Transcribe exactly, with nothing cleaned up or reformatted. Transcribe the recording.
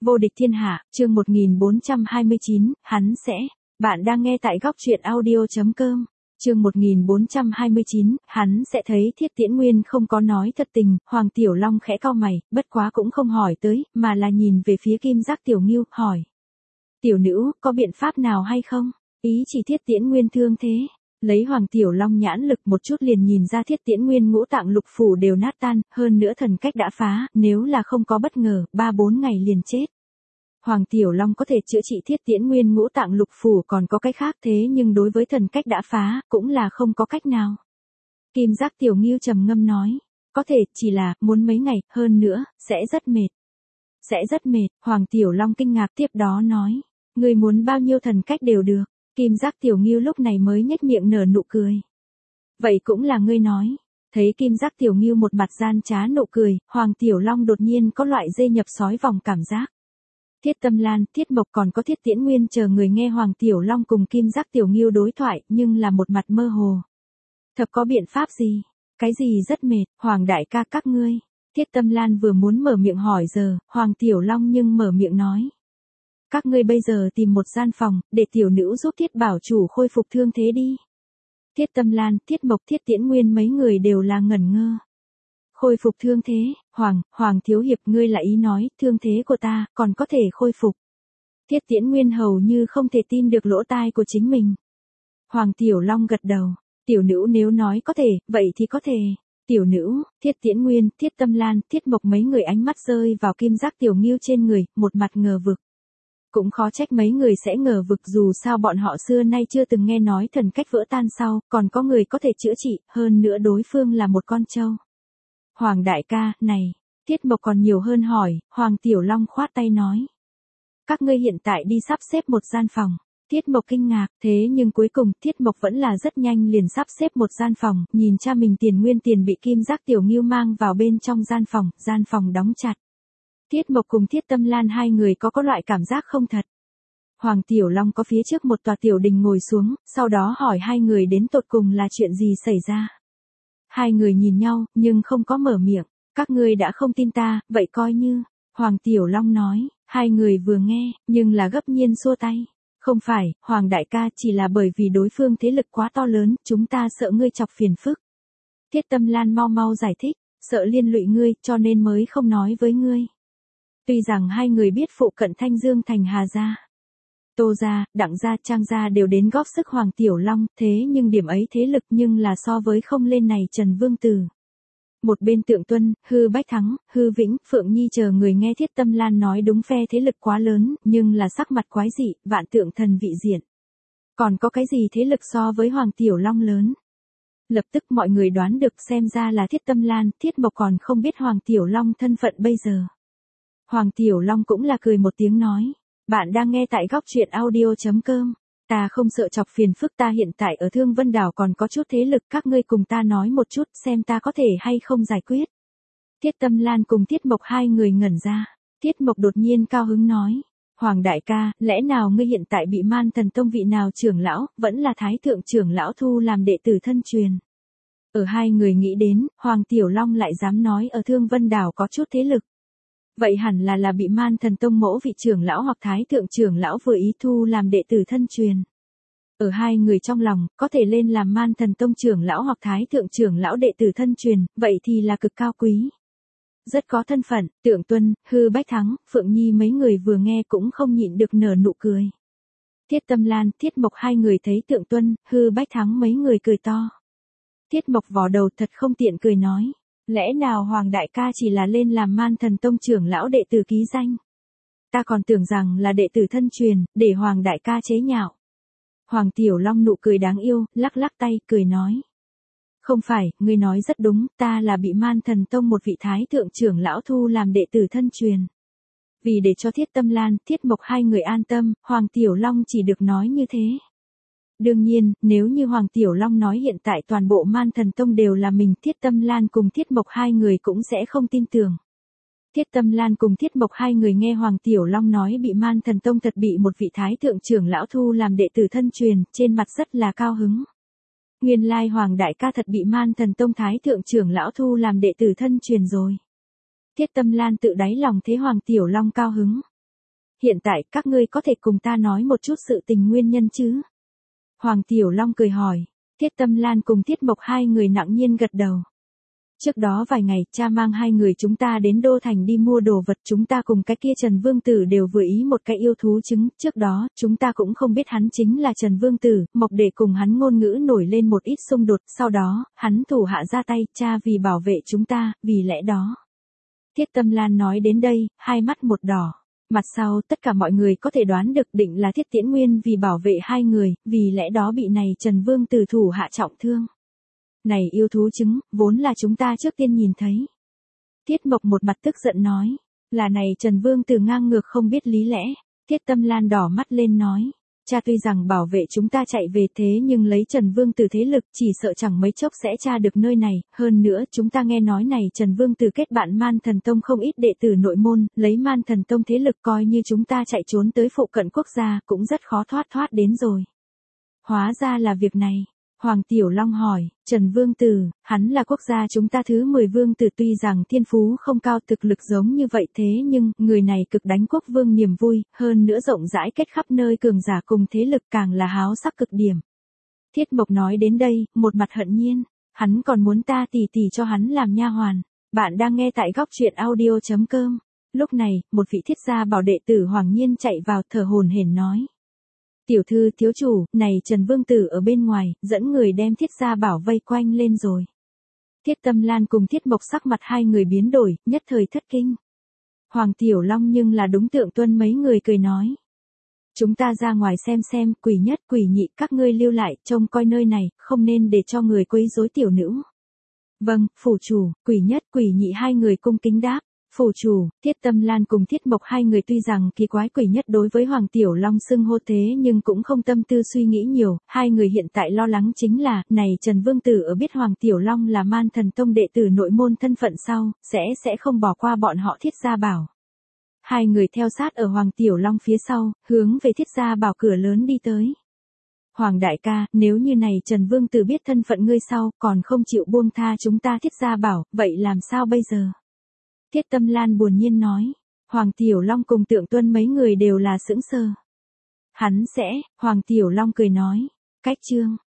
Vô địch thiên hạ, chương một nghìn bốn trăm hai mươi chín, hắn sẽ. Bạn đang nghe tại góc truyện audio.com. Chương một nghìn bốn trăm hai mươi chín, hắn sẽ thấy Thiết Tiễn Nguyên không có nói thật tình, Hoàng Tiểu Long khẽ cau mày, bất quá cũng không hỏi tới, mà là nhìn về phía Kim Giác Tiểu Ngưu, hỏi. Tiểu nữ, có biện pháp nào hay không? Ý chỉ Thiết Tiễn Nguyên thương thế. Lấy Hoàng Tiểu Long nhãn lực một chút liền nhìn ra Thiết Tiễn Nguyên ngũ tạng lục phủ đều nát tan, hơn nữa thần cách đã phá, nếu là không có bất ngờ, ba bốn ngày liền chết. Hoàng Tiểu Long có thể chữa trị Thiết Tiễn Nguyên ngũ tạng lục phủ còn có cách khác thế nhưng đối với thần cách đã phá, cũng là không có cách nào. Kim Giác Tiểu Ngưu trầm ngâm nói, có thể, chỉ là, muốn mấy ngày, hơn nữa, sẽ rất mệt. Sẽ rất mệt, Hoàng Tiểu Long kinh ngạc tiếp đó nói, người muốn bao nhiêu thần cách đều được. Kim Giác Tiểu Ngưu lúc này mới nhếch miệng nở nụ cười. Vậy cũng là ngươi nói. Thấy Kim Giác Tiểu Ngưu một mặt gian trá nụ cười, Hoàng Tiểu Long đột nhiên có loại dê nhập sói vòng cảm giác. Thiết Tâm Lan, Thiết Mộc còn có Thiết Tiễn Nguyên chờ người nghe Hoàng Tiểu Long cùng Kim Giác Tiểu Ngưu đối thoại, nhưng là một mặt mơ hồ. Thật có biện pháp gì? Cái gì rất mệt, Hoàng đại ca các ngươi. Thiết Tâm Lan vừa muốn mở miệng hỏi giờ, Hoàng Tiểu Long nhưng mở miệng nói. Các ngươi bây giờ tìm một gian phòng, để tiểu nữ giúp Thiết bảo chủ khôi phục thương thế đi. Thiết Tâm Lan, Thiết Mộc, Thiết Tiễn Nguyên mấy người đều là ngẩn ngơ. Khôi phục thương thế, Hoàng, Hoàng thiếu hiệp ngươi là ý nói, thương thế của ta, còn có thể khôi phục. Thiết Tiễn Nguyên hầu như không thể tin được lỗ tai của chính mình. Hoàng Tiểu Long gật đầu, tiểu nữ nếu nói có thể, vậy thì có thể. Tiểu nữ, Thiết Tiễn Nguyên, Thiết Tâm Lan, Thiết Mộc mấy người ánh mắt rơi vào Kim Giác Tiểu Ngưu trên người, một mặt ngờ vực. Cũng khó trách mấy người sẽ ngờ vực dù sao bọn họ xưa nay chưa từng nghe nói thần cách vỡ tan sau, còn có người có thể chữa trị, hơn nữa đối phương là một con trâu. Hoàng đại ca, này, Thiết Mộc còn nhiều hơn hỏi, Hoàng Tiểu Long khoát tay nói. Các ngươi hiện tại đi sắp xếp một gian phòng. Thiết Mộc kinh ngạc, thế nhưng cuối cùng Thiết Mộc vẫn là rất nhanh liền sắp xếp một gian phòng, nhìn cha mình tiền nguyên tiền bị Kim Giác Tiểu Ngưu mang vào bên trong gian phòng, gian phòng đóng chặt. Thiết Mộc cùng Thiết Tâm Lan hai người có có loại cảm giác không thật. Hoàng Tiểu Long có phía trước một tòa tiểu đình ngồi xuống, sau đó hỏi hai người đến tột cùng là chuyện gì xảy ra. Hai người nhìn nhau, nhưng không có mở miệng. Các ngươi đã không tin ta, vậy coi như. Hoàng Tiểu Long nói, hai người vừa nghe, nhưng là gấp nhiên xua tay. Không phải, Hoàng đại ca chỉ là bởi vì đối phương thế lực quá to lớn, chúng ta sợ ngươi chọc phiền phức. Thiết Tâm Lan mau mau giải thích, sợ liên lụy ngươi, cho nên mới không nói với ngươi. Tuy rằng hai người biết phụ cận Thanh Dương thành Hà gia, Tô gia, Đặng gia, Trang gia đều đến góp sức Hoàng Tiểu Long, thế nhưng điểm ấy thế lực nhưng là so với không lên này Trần Vương Tử. Một bên Tượng Tuân, Hư Bách Thắng, Hư Vĩnh, Phượng Nhi chờ người nghe Thiết Tâm Lan nói đúng phe thế lực quá lớn, nhưng là sắc mặt quái dị, vạn tượng thần vị diện. Còn có cái gì thế lực so với Hoàng Tiểu Long lớn? Lập tức mọi người đoán được xem ra là Thiết Tâm Lan, Thiết Mộc còn không biết Hoàng Tiểu Long thân phận bây giờ. Hoàng Tiểu Long cũng là cười một tiếng nói, bạn đang nghe tại góc truyện audio.com, ta không sợ chọc phiền phức ta hiện tại ở Thương Vân Đảo còn có chút thế lực các ngươi cùng ta nói một chút xem ta có thể hay không giải quyết. Thiết Tâm Lan cùng Thiết Mộc hai người ngẩn ra, Thiết Mộc đột nhiên cao hứng nói, Hoàng đại ca, lẽ nào ngươi hiện tại bị Man Thần Tông vị nào trưởng lão, vẫn là Thái Thượng trưởng lão thu làm đệ tử thân truyền. Ở hai người nghĩ đến, Hoàng Tiểu Long lại dám nói ở Thương Vân Đảo có chút thế lực. Vậy hẳn là là bị Man Thần Tông mỗ vị trưởng lão hoặc Thái Thượng trưởng lão vừa ý thu làm đệ tử thân truyền. Ở hai người trong lòng, có thể lên làm Man Thần Tông trưởng lão hoặc Thái Thượng trưởng lão đệ tử thân truyền, vậy thì là cực cao quý. Rất có thân phận, Tượng Tuân, Hư Bách Thắng, Phượng Nhi mấy người vừa nghe cũng không nhịn được nở nụ cười. Thiết Tâm Lan, Thiết Mộc hai người thấy Tượng Tuân, Hư Bách Thắng mấy người cười to. Thiết Mộc vò đầu thật không tiện cười nói. Lẽ nào Hoàng đại ca chỉ là lên làm Man Thần Tông trưởng lão đệ tử ký danh? Ta còn tưởng rằng là đệ tử thân truyền, để Hoàng đại ca chế nhạo. Hoàng Tiểu Long nụ cười đáng yêu, lắc lắc tay, cười nói. Không phải, ngươi nói rất đúng, ta là bị Man Thần Tông một vị Thái Thượng trưởng lão thu làm đệ tử thân truyền. Vì để cho Thiết Tâm Lan, Thiết Mộc hai người an tâm, Hoàng Tiểu Long chỉ được nói như thế. Đương nhiên, nếu như Hoàng Tiểu Long nói hiện tại toàn bộ Man Thần Tông đều là mình, Thiết Tâm Lan cùng Thiết Mộc hai người cũng sẽ không tin tưởng. Thiết Tâm Lan cùng Thiết Mộc hai người nghe Hoàng Tiểu Long nói bị Man Thần Tông thật bị một vị Thái Thượng trưởng lão thu làm đệ tử thân truyền, trên mặt rất là cao hứng. Nguyên lai Hoàng đại ca thật bị Man Thần Tông Thái Thượng trưởng lão thu làm đệ tử thân truyền rồi. Thiết Tâm Lan tự đáy lòng thế Hoàng Tiểu Long cao hứng. Hiện tại các ngươi có thể cùng ta nói một chút sự tình nguyên nhân chứ? Hoàng Tiểu Long cười hỏi. Thiết Tâm Lan cùng Thiết Mộc hai người nặng nhiên gật đầu. Trước đó vài ngày, cha mang hai người chúng ta đến Đô Thành đi mua đồ vật, chúng ta cùng cái kia Trần Vương Tử đều vừa ý một cái yêu thú trứng, trước đó, chúng ta cũng không biết hắn chính là Trần Vương Tử, Mộc Đệ cùng hắn ngôn ngữ nổi lên một ít xung đột, sau đó, hắn thủ hạ ra tay, cha vì bảo vệ chúng ta, vì lẽ đó. Thiết Tâm Lan nói đến đây, hai mắt một đỏ. Mặt sau tất cả mọi người có thể đoán được định là Thiết Tiễn Nguyên vì bảo vệ hai người, vì lẽ đó bị này Trần Vương Tử thủ hạ trọng thương. Này yêu thú trứng, vốn là chúng ta trước tiên nhìn thấy. Thiết Mộc một mặt tức giận nói, là này Trần Vương Tử ngang ngược không biết lý lẽ. Thiết Tâm Lan đỏ mắt lên nói, cha tuy rằng bảo vệ chúng ta chạy về thế nhưng lấy Trần Vương Tử thế lực chỉ sợ chẳng mấy chốc sẽ tra được nơi này, hơn nữa chúng ta nghe nói này Trần Vương Tử kết bạn Man Thần Tông không ít đệ tử nội môn, lấy Man Thần Tông thế lực coi như chúng ta chạy trốn tới phụ cận quốc gia cũng rất khó thoát thoát đến rồi. Hóa ra là việc này. Hoàng Tiểu Long hỏi, Trần Vương Tử, hắn là quốc gia chúng ta thứ mười vương tử tuy rằng thiên phú không cao thực lực giống như vậy thế nhưng, người này cực đánh quốc vương niềm vui, hơn nữa rộng rãi kết khắp nơi cường giả cùng thế lực càng là háo sắc cực điểm. Thiết Mộc nói đến đây, một mặt hận nhiên, hắn còn muốn ta tỉ tỉ cho hắn làm nha hoàn. Bạn đang nghe tại góc truyện audio chấm com. Lúc này, một vị thiết gia bảo đệ tử Hoàng Nhiên chạy vào thở hổn hển nói. Tiểu thư thiếu chủ, này Trần Vương Tử ở bên ngoài, dẫn người đem Thiết gia bảo vây quanh lên rồi. Thiết Tâm Lan cùng Thiết Mộc sắc mặt hai người biến đổi, nhất thời thất kinh. Hoàng Tiểu Long nhưng là đúng tượng tuân mấy người cười nói. Chúng ta ra ngoài xem xem, quỷ nhất quỷ nhị các ngươi lưu lại, trông coi nơi này, không nên để cho người quấy rối tiểu nữ. Vâng, phủ chủ, quỷ nhất quỷ nhị hai người cung kính đáp. Phủ chủ, Thiết Tâm Lan cùng Thiết Mộc hai người tuy rằng kỳ quái quỷ nhất đối với Hoàng Tiểu Long xưng hô thế nhưng cũng không tâm tư suy nghĩ nhiều, hai người hiện tại lo lắng chính là, này Trần Vương Tử ở biết Hoàng Tiểu Long là Man Thần Tông đệ tử nội môn thân phận sau, sẽ sẽ không bỏ qua bọn họ Thiết gia bảo. Hai người theo sát ở Hoàng Tiểu Long phía sau, hướng về Thiết gia bảo cửa lớn đi tới. Hoàng đại ca, nếu như này Trần Vương Tử biết thân phận ngươi sau, còn không chịu buông tha chúng ta Thiết gia bảo, vậy làm sao bây giờ? Thiết Tâm Lan buồn nhiên nói, Hoàng Tiểu Long cùng Tượng Tuân mấy người đều là sững sờ. Hắn sẽ, Hoàng Tiểu Long cười nói, cách chương,